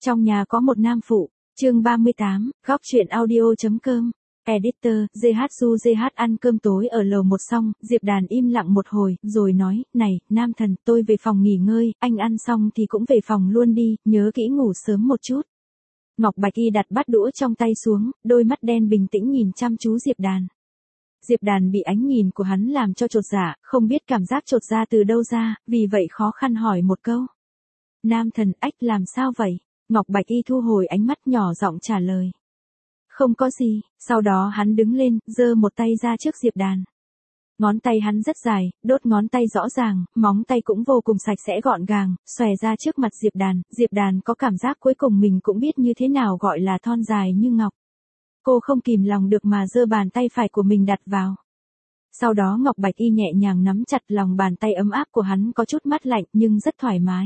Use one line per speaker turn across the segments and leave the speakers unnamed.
Trong nhà có một nam phụ, chương 38, góc truyện audio.com. Editor, GH ăn cơm tối ở lầu một xong, Diệp Đàn im lặng một hồi, rồi nói, này, nam thần, tôi về phòng nghỉ ngơi, anh ăn xong thì cũng về phòng luôn đi, nhớ kỹ ngủ sớm một chút. Ngọc Bạch Y đặt bát đũa trong tay xuống, đôi mắt đen bình tĩnh nhìn chăm chú Diệp Đàn. Diệp Đàn bị ánh nhìn của hắn làm cho chột dạ, không biết cảm giác chột dạ từ đâu ra, vì vậy khó khăn hỏi một câu. Nam thần, ách làm sao vậy? Ngọc Bạch Y thu hồi ánh mắt nhỏ giọng trả lời. Không có gì, sau đó hắn đứng lên, giơ một tay ra trước Diệp Đàn. Ngón tay hắn rất dài, đốt ngón tay rõ ràng, móng tay cũng vô cùng sạch sẽ gọn gàng, xòe ra trước mặt Diệp Đàn có cảm giác cuối cùng mình cũng biết như thế nào gọi là thon dài như ngọc. Cô không kìm lòng được mà giơ bàn tay phải của mình đặt vào. Sau đó Ngọc Bạch Y nhẹ nhàng nắm chặt lòng bàn tay ấm áp của hắn có chút mát lạnh nhưng rất thoải mái.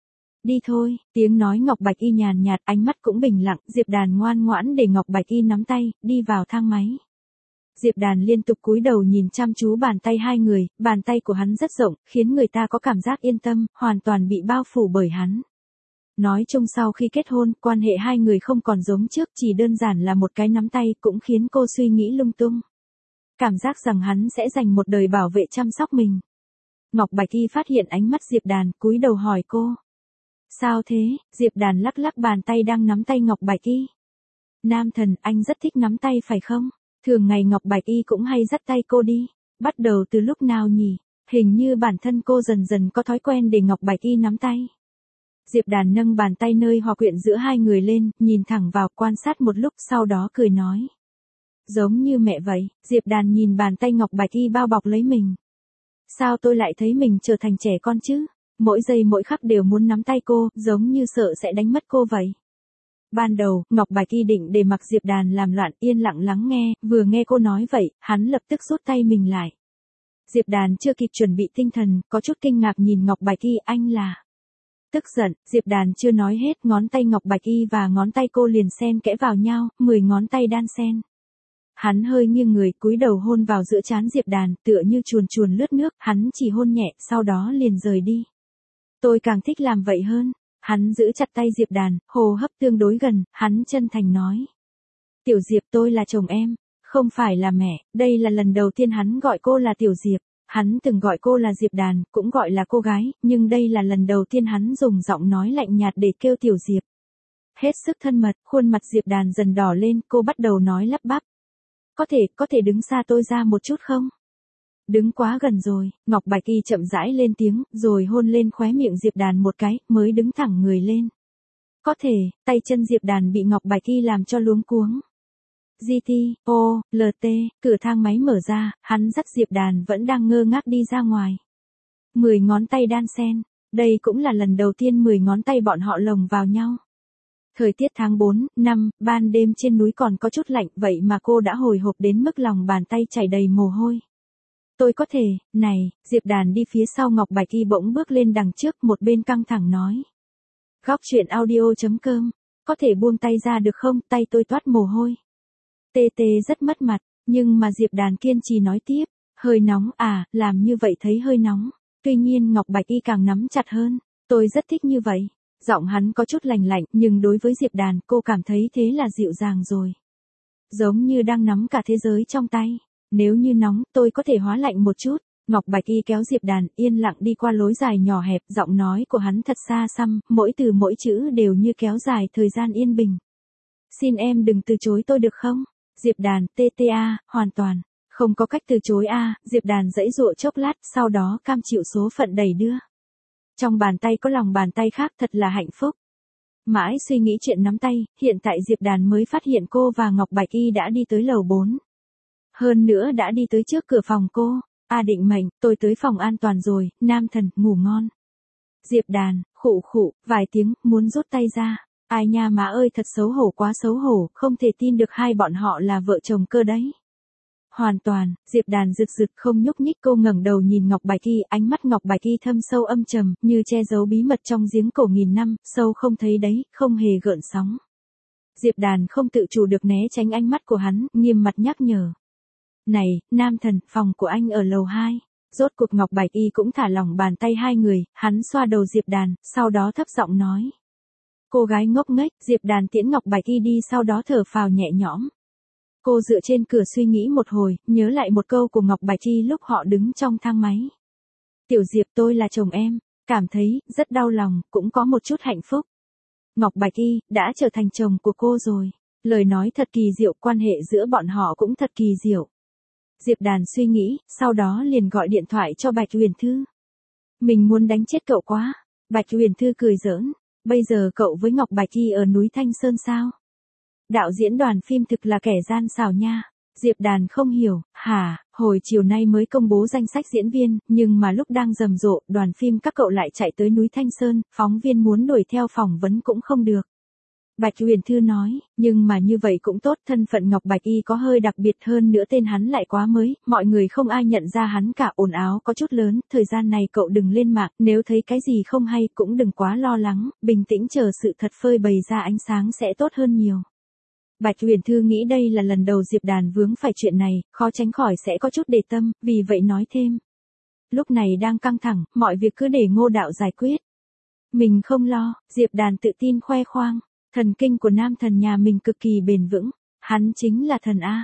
Đi thôi, tiếng nói Ngọc Bạch Y nhàn nhạt, ánh mắt cũng bình lặng, Diệp Đàn ngoan ngoãn để Ngọc Bạch Y nắm tay, đi vào thang máy. Diệp Đàn liên tục cúi đầu nhìn chăm chú bàn tay hai người, bàn tay của hắn rất rộng, khiến người ta có cảm giác yên tâm, hoàn toàn bị bao phủ bởi hắn. Nói chung sau khi kết hôn, quan hệ hai người không còn giống trước, chỉ đơn giản là một cái nắm tay cũng khiến cô suy nghĩ lung tung. Cảm giác rằng hắn sẽ dành một đời bảo vệ chăm sóc mình. Ngọc Bạch Y phát hiện ánh mắt Diệp Đàn, cúi đầu hỏi cô. Sao thế? Diệp Đàn lắc lắc bàn tay đang nắm tay Ngọc Bạch Y. Nam thần, anh rất thích nắm tay phải không? Thường ngày Ngọc Bạch Y cũng hay dắt tay cô đi. Bắt đầu từ lúc nào nhỉ? Hình như bản thân cô dần dần có thói quen để Ngọc Bạch Y nắm tay. Diệp Đàn nâng bàn tay nơi hòa quyện giữa hai người lên, nhìn thẳng vào, quan sát một lúc sau đó cười nói. Giống như mẹ vậy. Diệp Đàn nhìn bàn tay Ngọc Bạch Y bao bọc lấy mình. Sao tôi lại thấy mình trở thành trẻ con chứ? Mỗi giây mỗi khắc đều muốn nắm tay cô, giống như sợ sẽ đánh mất cô vậy. Ban đầu, Ngọc Bạch Y định để mặc Diệp Đàn làm loạn, yên lặng lắng nghe, vừa nghe cô nói vậy, hắn lập tức rút tay mình lại. Diệp Đàn chưa kịp chuẩn bị tinh thần, có chút kinh ngạc nhìn Ngọc Bạch Y, anh là... Tức giận, Diệp Đàn chưa nói hết, ngón tay Ngọc Bạch Y và ngón tay cô liền xen kẽ vào nhau, 10 ngón tay đan xen. Hắn hơi nghiêng người, cúi đầu hôn vào giữa trán Diệp Đàn, tựa như chuồn chuồn lướt nước, hắn chỉ hôn nhẹ, sau đó liền rời đi. Tôi càng thích làm vậy hơn. Hắn giữ chặt tay Diệp Đàn, hô hấp tương đối gần, hắn chân thành nói. Tiểu Diệp, tôi là chồng em, không phải là mẹ. Đây là lần đầu tiên hắn gọi cô là Tiểu Diệp. Hắn từng gọi cô là Diệp Đàn, cũng gọi là cô gái, nhưng đây là lần đầu tiên hắn dùng giọng nói lạnh nhạt để kêu Tiểu Diệp. Hết sức thân mật, khuôn mặt Diệp Đàn dần đỏ lên, cô bắt đầu nói lắp bắp. Có thể đứng xa tôi ra một chút không? Đứng quá gần rồi, Ngọc Bạch Y chậm rãi lên tiếng, rồi hôn lên khóe miệng Diệp Đàn một cái, mới đứng thẳng người lên. Có thể, tay chân Diệp Đàn bị Ngọc Bạch Y làm cho luống cuống. GT, cửa thang máy mở ra, hắn dắt Diệp Đàn vẫn đang ngơ ngác đi ra ngoài. 10 ngón tay đan xen, đây cũng là lần đầu tiên 10 ngón tay bọn họ lồng vào nhau. Thời tiết tháng 4, 5, ban đêm trên núi còn có chút lạnh, vậy mà cô đã hồi hộp đến mức lòng bàn tay chảy đầy mồ hôi. Tôi có thể, này, Diệp Đàn đi phía sau Ngọc Bạch Y bỗng bước lên đằng trước, một bên căng thẳng nói. Góc truyện audio.com, có thể buông tay ra được không, tay tôi toát mồ hôi. TT rất mất mặt, nhưng mà Diệp Đàn kiên trì nói tiếp, hơi nóng à, làm như vậy thấy hơi nóng. Tuy nhiên Ngọc Bạch Y càng nắm chặt hơn, tôi rất thích như vậy. Giọng hắn có chút lạnh lạnh, nhưng đối với Diệp Đàn cô cảm thấy thế là dịu dàng rồi. Giống như đang nắm cả thế giới trong tay. Nếu như nóng, tôi có thể hóa lạnh một chút. Ngọc Bạch Y kéo Diệp Đàn, yên lặng đi qua lối dài nhỏ hẹp, giọng nói của hắn thật xa xăm, mỗi từ mỗi chữ đều như kéo dài thời gian yên bình. Xin em đừng từ chối tôi được không? Diệp Đàn, TTA, hoàn toàn. Không có cách từ chối a. Diệp Đàn giãy giụa chốc lát, sau đó cam chịu số phận đẩy đưa. Trong bàn tay có lòng bàn tay khác, thật là hạnh phúc. Mãi suy nghĩ chuyện nắm tay, hiện tại Diệp Đàn mới phát hiện cô và Ngọc Bạch Y đã đi tới lầu 4. Hơn nữa đã đi tới trước cửa phòng cô. Định mệnh, tôi tới phòng an toàn rồi, nam thần, ngủ ngon. Diệp Đàn, khụ, vài tiếng, muốn rút tay ra. Ai nha má ơi, thật xấu hổ, quá xấu hổ, không thể tin được hai bọn họ là vợ chồng cơ đấy. Hoàn toàn, Diệp Đàn rực không nhúc nhích, cô ngẩng đầu nhìn Ngọc Bạch Y, ánh mắt Ngọc Bạch Y thâm sâu âm trầm, như che giấu bí mật trong giếng cổ nghìn năm, sâu không thấy đấy, không hề gợn sóng. Diệp Đàn không tự chủ được né tránh ánh mắt của hắn, nghiêm mặt nhắc nhở. Này, nam thần, phòng của anh ở lầu 2. Rốt cuộc Ngọc Bạch Y cũng thả lỏng bàn tay hai người, hắn xoa đầu Diệp Đàn, sau đó thấp giọng nói. Cô gái ngốc nghếch, Diệp Đàn tiễn Ngọc Bạch Y đi sau đó thở phào nhẹ nhõm. Cô dựa trên cửa suy nghĩ một hồi, nhớ lại một câu của Ngọc Bạch Y lúc họ đứng trong thang máy. Tiểu Diệp, tôi là chồng em, cảm thấy rất đau lòng, cũng có một chút hạnh phúc. Ngọc Bạch Y đã trở thành chồng của cô rồi. Lời nói thật kỳ diệu, quan hệ giữa bọn họ cũng thật kỳ diệu. Diệp Đàn suy nghĩ, sau đó liền gọi điện thoại cho Bạch Uyển Thư. Mình muốn đánh chết cậu quá. Bạch Uyển Thư cười giỡn. Bây giờ cậu với Ngọc Bạch Y ở núi Thanh Sơn sao? Đạo diễn đoàn phim thực là kẻ gian xảo nha. Diệp Đàn không hiểu, hả, hồi chiều nay mới công bố danh sách diễn viên, nhưng mà lúc đang rầm rộ, đoàn phim các cậu lại chạy tới núi Thanh Sơn, phóng viên muốn đuổi theo phỏng vấn cũng không được. Bạch Uyển Thư nói, nhưng mà như vậy cũng tốt, thân phận Ngọc Bạch Y có hơi đặc biệt hơn nữa, tên hắn lại quá mới, mọi người không ai nhận ra hắn cả, ồn ào có chút lớn, thời gian này cậu đừng lên mạng, nếu thấy cái gì không hay cũng đừng quá lo lắng, bình tĩnh chờ sự thật phơi bày ra ánh sáng sẽ tốt hơn nhiều. Bạch Uyển Thư nghĩ đây là lần đầu Diệp Đàn vướng phải chuyện này, khó tránh khỏi sẽ có chút đề tâm, vì vậy nói thêm. Lúc này đang căng thẳng, mọi việc cứ để Ngô Đạo giải quyết. Mình không lo, Diệp Đàn tự tin khoe khoang. Thần kinh của nam thần nhà mình cực kỳ bền vững, hắn chính là thần A.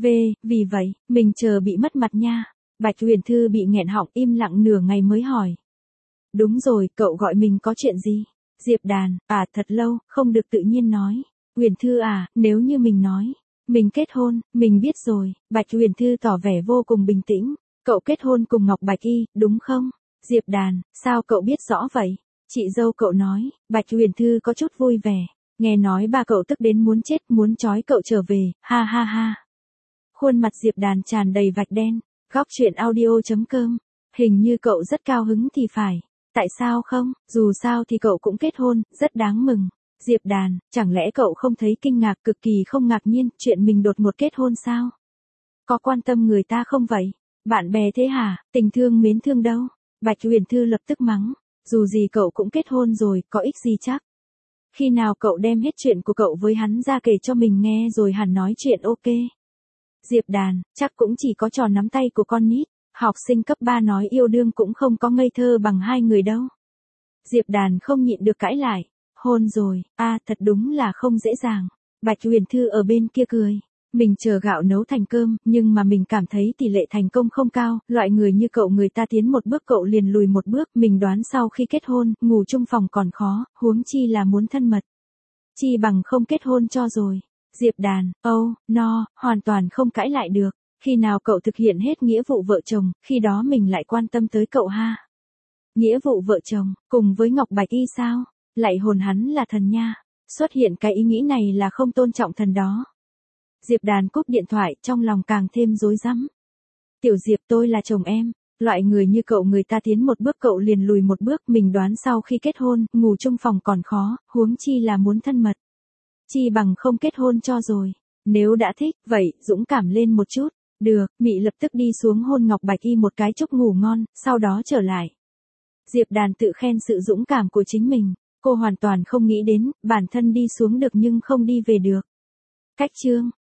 Vì vậy, mình chờ bị mất mặt nha. Bạch Uyển Thư bị nghẹn họng im lặng nửa ngày mới hỏi. Đúng rồi, cậu gọi mình có chuyện gì? Diệp Đàn, thật lâu, không được tự nhiên nói. Uyển Thư nếu như mình nói, mình kết hôn, mình biết rồi. Bạch Uyển Thư tỏ vẻ vô cùng bình tĩnh. Cậu kết hôn cùng Ngọc Bạch Y, đúng không? Diệp Đàn, sao cậu biết rõ vậy? Chị dâu cậu nói. Bạch Uyển Thư có chút vui vẻ. Nghe nói ba cậu tức đến muốn chết, muốn trói cậu trở về, ha ha ha. Khuôn mặt Diệp Đàn tràn đầy vạch đen. Góc truyện audio.com. Hình như cậu rất cao hứng thì phải. Tại sao không, dù sao thì cậu cũng kết hôn, rất đáng mừng. Diệp Đàn, chẳng lẽ cậu không thấy kinh ngạc, cực kỳ không ngạc nhiên, chuyện mình đột ngột kết hôn sao? Có quan tâm người ta không vậy? Bạn bè thế hả, tình thương mến thương đâu? Bạch Uyển Thư lập tức mắng. Dù gì cậu cũng kết hôn rồi, có ích gì chắc? Khi nào cậu đem hết chuyện của cậu với hắn ra kể cho mình nghe rồi hẳn nói chuyện ok. Diệp Đàn, chắc cũng chỉ có trò nắm tay của con nít. Học sinh cấp 3 nói yêu đương cũng không có ngây thơ bằng hai người đâu. Diệp Đàn không nhịn được cãi lại. Hôn rồi, thật đúng là không dễ dàng. Bạch Uyển Thư ở bên kia cười. Mình chờ gạo nấu thành cơm, nhưng mà mình cảm thấy tỷ lệ thành công không cao, loại người như cậu người ta tiến một bước cậu liền lùi một bước, mình đoán sau khi kết hôn, ngủ chung phòng còn khó, huống chi là muốn thân mật. Chi bằng không kết hôn cho rồi. Diệp Đàn, hoàn toàn không cãi lại được, khi nào cậu thực hiện hết nghĩa vụ vợ chồng, khi đó mình lại quan tâm tới cậu ha. Nghĩa vụ vợ chồng, cùng với Ngọc Bạch Y sao? Lại hồn hắn là thần nha. Xuất hiện cái ý nghĩ này là không tôn trọng thần đó. Diệp Đàn cúp điện thoại, trong lòng càng thêm rối rắm. Tiểu Diệp, tôi là chồng em. Loại người như cậu người ta tiến một bước cậu liền lùi một bước, mình đoán sau khi kết hôn, ngủ chung phòng còn khó, huống chi là muốn thân mật. Chi bằng không kết hôn cho rồi. Nếu đã thích, vậy, dũng cảm lên một chút. Được, Mị lập tức đi xuống hôn Ngọc Bạch Y một cái chúc ngủ ngon, sau đó trở lại. Diệp Đàn tự khen sự dũng cảm của chính mình. Cô hoàn toàn không nghĩ đến, bản thân đi xuống được nhưng không đi về được. Cách chương